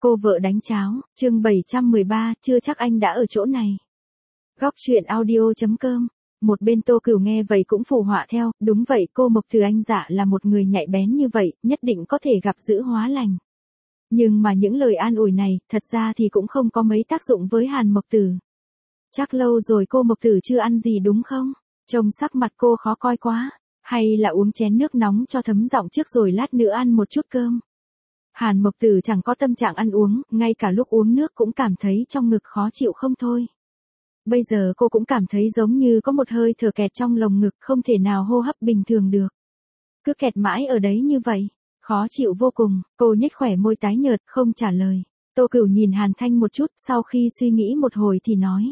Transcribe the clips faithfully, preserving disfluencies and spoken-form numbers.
Cô vợ đánh cháo, chương bảy trăm mười ba, chưa chắc anh đã ở chỗ này. Góc truyện audio chấm com. Một bên Tô Cửu nghe vậy cũng phù họa theo, đúng vậy, cô Mộc Từ anh dạ là một người nhạy bén như vậy, nhất định có thể gặp dữ hóa lành. Nhưng mà những lời an ủi này, thật ra thì cũng không có mấy tác dụng với Hàn Mộc Tử. Chắc lâu rồi cô Mộc Tử chưa ăn gì đúng không? Trông sắc mặt cô khó coi quá, hay là uống chén nước nóng cho thấm giọng trước rồi lát nữa ăn một chút cơm. Hàn Mộc Tử chẳng có tâm trạng ăn uống, ngay cả lúc uống nước cũng cảm thấy trong ngực khó chịu không thôi. Bây giờ cô cũng cảm thấy giống như có một hơi thở kẹt trong lồng ngực, không thể nào hô hấp bình thường được. Cứ kẹt mãi ở đấy như vậy, khó chịu vô cùng, cô nhếch khỏe môi tái nhợt, không trả lời. Tô Cửu nhìn Hàn Thanh một chút, sau khi suy nghĩ một hồi thì nói.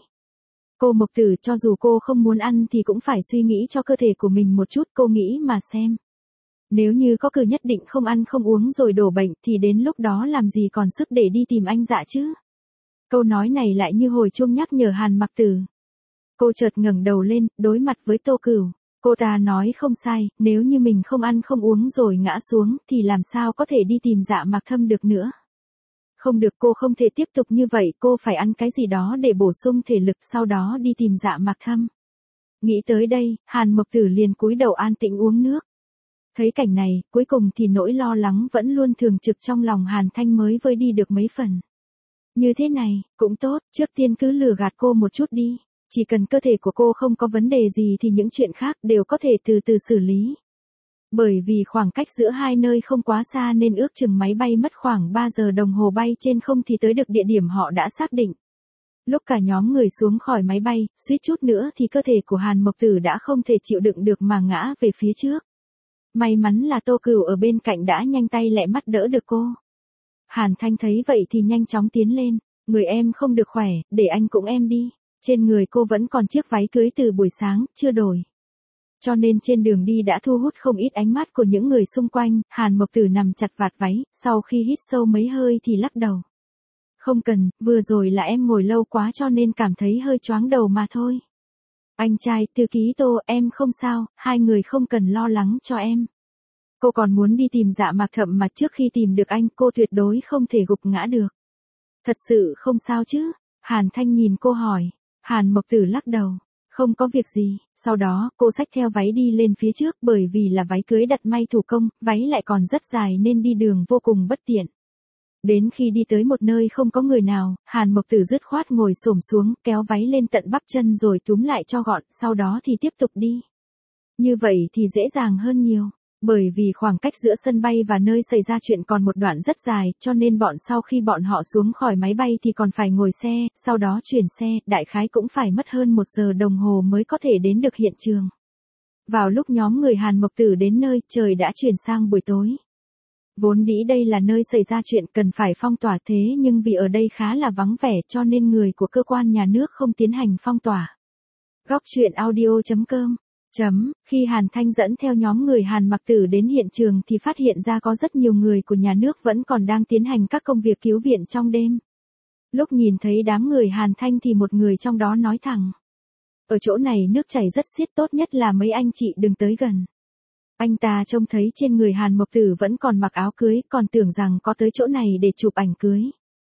Cô Mộc Tử, cho dù cô không muốn ăn thì cũng phải suy nghĩ cho cơ thể của mình một chút, cô nghĩ mà xem. Nếu như có cử nhất định không ăn không uống rồi đổ bệnh thì đến lúc đó làm gì còn sức để đi tìm anh dạ chứ? Câu nói này lại như hồi chuông nhắc nhở Hàn Mặc Tử. Cô chợt ngẩng đầu lên, đối mặt với Tô Cửu. Cô ta nói không sai, nếu như mình không ăn không uống rồi ngã xuống thì làm sao có thể đi tìm Dạ Mạc Thâm được nữa. Không được, cô không thể tiếp tục như vậy, cô phải ăn cái gì đó để bổ sung thể lực, sau đó đi tìm Dạ Mạc Thâm. Nghĩ tới đây, Hàn Mộc Tử liền cúi đầu an tĩnh uống nước. Thấy cảnh này, cuối cùng thì nỗi lo lắng vẫn luôn thường trực trong lòng Hàn Thanh mới vơi đi được mấy phần. Như thế này, cũng tốt, trước tiên cứ lừa gạt cô một chút đi. Chỉ cần cơ thể của cô không có vấn đề gì thì những chuyện khác đều có thể từ từ xử lý. Bởi vì khoảng cách giữa hai nơi không quá xa nên ước chừng máy bay mất khoảng ba giờ đồng hồ bay trên không thì tới được địa điểm họ đã xác định. Lúc cả nhóm người xuống khỏi máy bay, suýt chút nữa thì cơ thể của Hàn Mộc Tử đã không thể chịu đựng được mà ngã về phía trước. May mắn là Tô Cửu ở bên cạnh đã nhanh tay lẹ mắt đỡ được cô. Hàn Thanh thấy vậy thì nhanh chóng tiến lên, người em không được khỏe, để anh cũng em đi. Trên người cô vẫn còn chiếc váy cưới từ buổi sáng, chưa đổi. Cho nên trên đường đi đã thu hút không ít ánh mắt của những người xung quanh. Hàn Mộc Tử nằm chặt vạt váy, sau khi hít sâu mấy hơi thì lắc đầu. Không cần, vừa rồi là em ngồi lâu quá cho nên cảm thấy hơi choáng đầu mà thôi. Anh trai, thư ký Tô, em không sao, hai người không cần lo lắng cho em. Cô còn muốn đi tìm Dạ Mạc Thâm mà trước khi tìm được anh cô tuyệt đối không thể gục ngã được. Thật sự không sao chứ? Hàn Thanh nhìn cô hỏi. Hàn Mộc Tử lắc đầu. Không có việc gì. Sau đó cô xách theo váy đi lên phía trước, bởi vì là váy cưới đặt may thủ công, váy lại còn rất dài nên đi đường vô cùng bất tiện. Đến khi đi tới một nơi không có người nào, Hàn Mộc Tử dứt khoát ngồi xổm xuống, kéo váy lên tận bắp chân rồi túm lại cho gọn, sau đó thì tiếp tục đi. Như vậy thì dễ dàng hơn nhiều. Bởi vì khoảng cách giữa sân bay và nơi xảy ra chuyện còn một đoạn rất dài, cho nên bọn sau khi bọn họ xuống khỏi máy bay thì còn phải ngồi xe, sau đó chuyển xe, đại khái cũng phải mất hơn một giờ đồng hồ mới có thể đến được hiện trường. Vào lúc nhóm người Hàn Mộc Tử đến nơi, trời đã chuyển sang buổi tối. Vốn dĩ đây là nơi xảy ra chuyện cần phải phong tỏa, thế nhưng vì ở đây khá là vắng vẻ cho nên người của cơ quan nhà nước không tiến hành phong tỏa. Góc truyện audio chấm com. Chấm, khi Hàn Thanh dẫn theo nhóm người Hàn Mặc Tử đến hiện trường thì phát hiện ra có rất nhiều người của nhà nước vẫn còn đang tiến hành các công việc cứu viện trong đêm. Lúc nhìn thấy đám người Hàn Thanh thì một người trong đó nói thẳng. Ở chỗ này nước chảy rất xiết, tốt nhất là mấy anh chị đừng tới gần. Anh ta trông thấy trên người Hàn Mộc Tử vẫn còn mặc áo cưới, còn tưởng rằng có tới chỗ này để chụp ảnh cưới.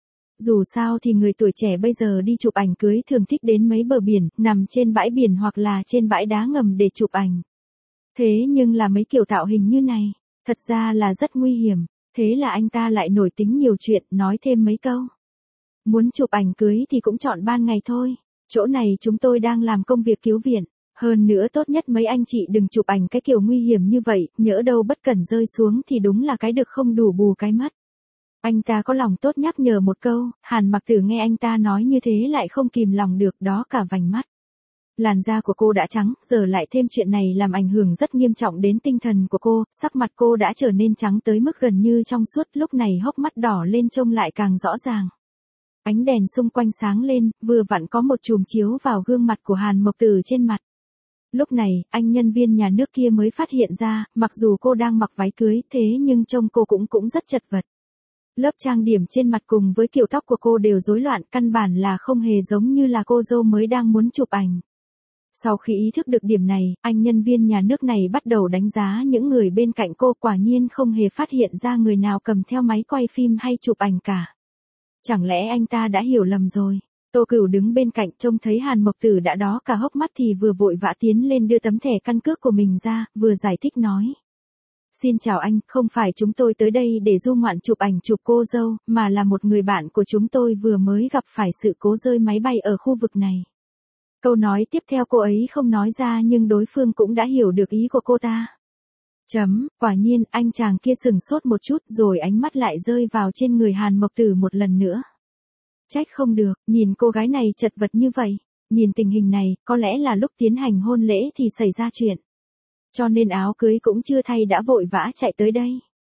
Dù sao thì người tuổi trẻ bây giờ đi chụp ảnh cưới thường thích đến mấy bờ biển, nằm trên bãi biển hoặc là trên bãi đá ngầm để chụp ảnh. Thế nhưng là mấy kiểu tạo hình như này, thật ra là rất nguy hiểm, thế là anh ta lại nổi tính nhiều chuyện, nói thêm mấy câu. Muốn chụp ảnh cưới thì cũng chọn ban ngày thôi, chỗ này chúng tôi đang làm công việc cứu viện, hơn nữa tốt nhất mấy anh chị đừng chụp ảnh cái kiểu nguy hiểm như vậy, nhỡ đâu bất cẩn rơi xuống thì đúng là cái được không đủ bù cái mất. Anh ta có lòng tốt nhắc nhở một câu, Hàn Mặc Tử nghe anh ta nói như thế lại không kìm lòng được, đó cả vành mắt. Làn da của cô đã trắng, giờ lại thêm chuyện này làm ảnh hưởng rất nghiêm trọng đến tinh thần của cô, sắc mặt cô đã trở nên trắng tới mức gần như trong suốt, lúc này hốc mắt đỏ lên trông lại càng rõ ràng. Ánh đèn xung quanh sáng lên, vừa vặn có một chùm chiếu vào gương mặt của Hàn Mộc Tử trên mặt. Lúc này, anh nhân viên nhà nước kia mới phát hiện ra, mặc dù cô đang mặc váy cưới, thế nhưng trông cô cũng cũng rất chật vật. Lớp trang điểm trên mặt cùng với kiểu tóc của cô đều rối loạn, căn bản là không hề giống như là cô dâu mới đang muốn chụp ảnh. Sau khi ý thức được điểm này, anh nhân viên nhà nước này bắt đầu đánh giá những người bên cạnh cô, quả nhiên không hề phát hiện ra người nào cầm theo máy quay phim hay chụp ảnh cả. Chẳng lẽ anh ta đã hiểu lầm rồi? Tô Cửu đứng bên cạnh trông thấy Hàn Mộc Tử đã đó cả hốc mắt thì vừa vội vã tiến lên đưa tấm thẻ căn cước của mình ra, vừa giải thích nói. Xin chào anh, không phải chúng tôi tới đây để du ngoạn chụp ảnh chụp cô dâu, mà là một người bạn của chúng tôi vừa mới gặp phải sự cố rơi máy bay ở khu vực này. Câu nói tiếp theo cô ấy không nói ra nhưng đối phương cũng đã hiểu được ý của cô ta. Chấm, quả nhiên, anh chàng kia sừng sốt một chút rồi ánh mắt lại rơi vào trên người Hàn Mộc Tử một lần nữa. Trách không được, nhìn cô gái này chật vật như vậy, nhìn tình hình này, có lẽ là lúc tiến hành hôn lễ thì xảy ra chuyện. Cho nên áo cưới cũng chưa thay đã vội vã chạy tới đây.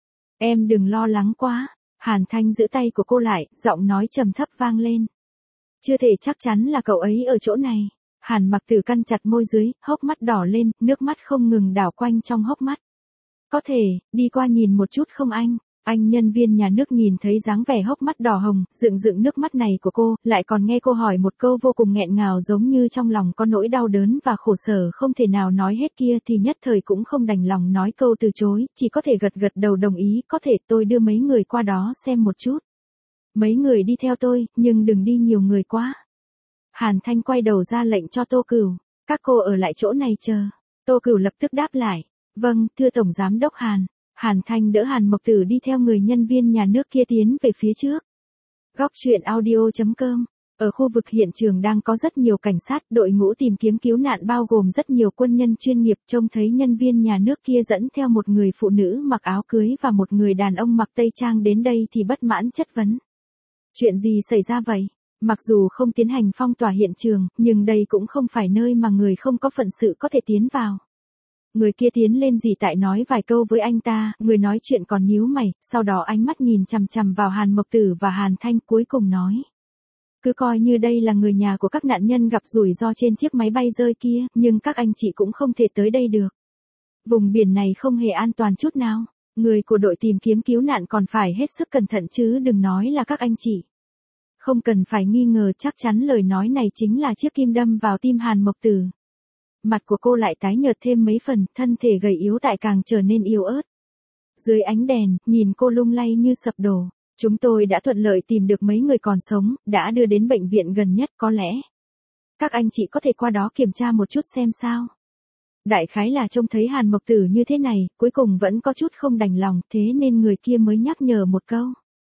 Em đừng lo lắng quá, Hàn Thanh giữ tay của cô lại, giọng nói trầm thấp vang lên. Chưa thể chắc chắn là cậu ấy ở chỗ này. Hàn Mặc Tử căn chặt môi dưới, hốc mắt đỏ lên, nước mắt không ngừng đảo quanh trong hốc mắt. Có thể, đi qua nhìn một chút không anh? Anh nhân viên nhà nước nhìn thấy dáng vẻ hốc mắt đỏ hồng, dựng dựng nước mắt này của cô, lại còn nghe cô hỏi một câu vô cùng nghẹn ngào giống như trong lòng có nỗi đau đớn và khổ sở không thể nào nói hết kia thì nhất thời cũng không đành lòng nói câu từ chối, chỉ có thể gật gật đầu đồng ý, có thể tôi đưa mấy người qua đó xem một chút. Mấy người đi theo tôi, nhưng đừng đi nhiều người quá. Hàn Thanh quay đầu ra lệnh cho Tô Cửu, các cô ở lại chỗ này chờ. Tô Cửu lập tức đáp lại, vâng, thưa Tổng Giám đốc Hàn. Hàn Thanh đỡ Hàn Mộc Tử đi theo người nhân viên nhà nước kia tiến về phía trước. Góc truyện audio chấm com. Ở khu vực hiện trường đang có rất nhiều cảnh sát, đội ngũ tìm kiếm cứu nạn bao gồm rất nhiều quân nhân chuyên nghiệp, trông thấy nhân viên nhà nước kia dẫn theo một người phụ nữ mặc áo cưới và một người đàn ông mặc tây trang đến đây thì bất mãn chất vấn. Chuyện gì xảy ra vậy? Mặc dù không tiến hành phong tỏa hiện trường, nhưng đây cũng không phải nơi mà người không có phận sự có thể tiến vào. Người kia tiến lên dì tại nói vài câu với anh ta, người nói chuyện còn nhíu mày, sau đó ánh mắt nhìn chằm chằm vào Hàn Mộc Tử và Hàn Thanh cuối cùng nói. Cứ coi như đây là người nhà của các nạn nhân gặp rủi ro trên chiếc máy bay rơi kia, nhưng các anh chị cũng không thể tới đây được. Vùng biển này không hề an toàn chút nào, người của đội tìm kiếm cứu nạn còn phải hết sức cẩn thận chứ đừng nói là các anh chị. Không cần phải nghi ngờ chắc chắn lời nói này chính là chiếc kim đâm vào tim Hàn Mộc Tử. Mặt của cô lại tái nhợt thêm mấy phần, thân thể gầy yếu tại càng trở nên yếu ớt. Dưới ánh đèn, nhìn cô lung lay như sập đổ. Chúng tôi đã thuận lợi tìm được mấy người còn sống, đã đưa đến bệnh viện gần nhất có lẽ. Các anh chị có thể qua đó kiểm tra một chút xem sao. Đại khái là trông thấy Hàn Mộc Tử như thế này, cuối cùng vẫn có chút không đành lòng, thế nên người kia mới nhắc nhở một câu.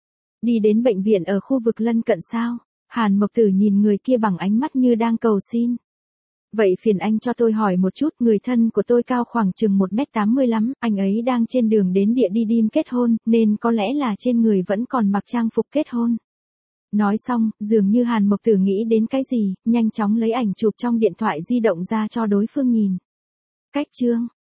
Đi đến bệnh viện ở khu vực lân cận sao? Hàn Mộc Tử nhìn người kia bằng ánh mắt như đang cầu xin. Vậy phiền anh cho tôi hỏi một chút, người thân của tôi cao khoảng chừng một mét tám mươi lắm, anh ấy đang trên đường đến địa đi đêm kết hôn, nên có lẽ là trên người vẫn còn mặc trang phục kết hôn. Nói xong, dường như Hàn Mộc Tử nghĩ đến cái gì, nhanh chóng lấy ảnh chụp trong điện thoại di động ra cho đối phương nhìn. Cách chương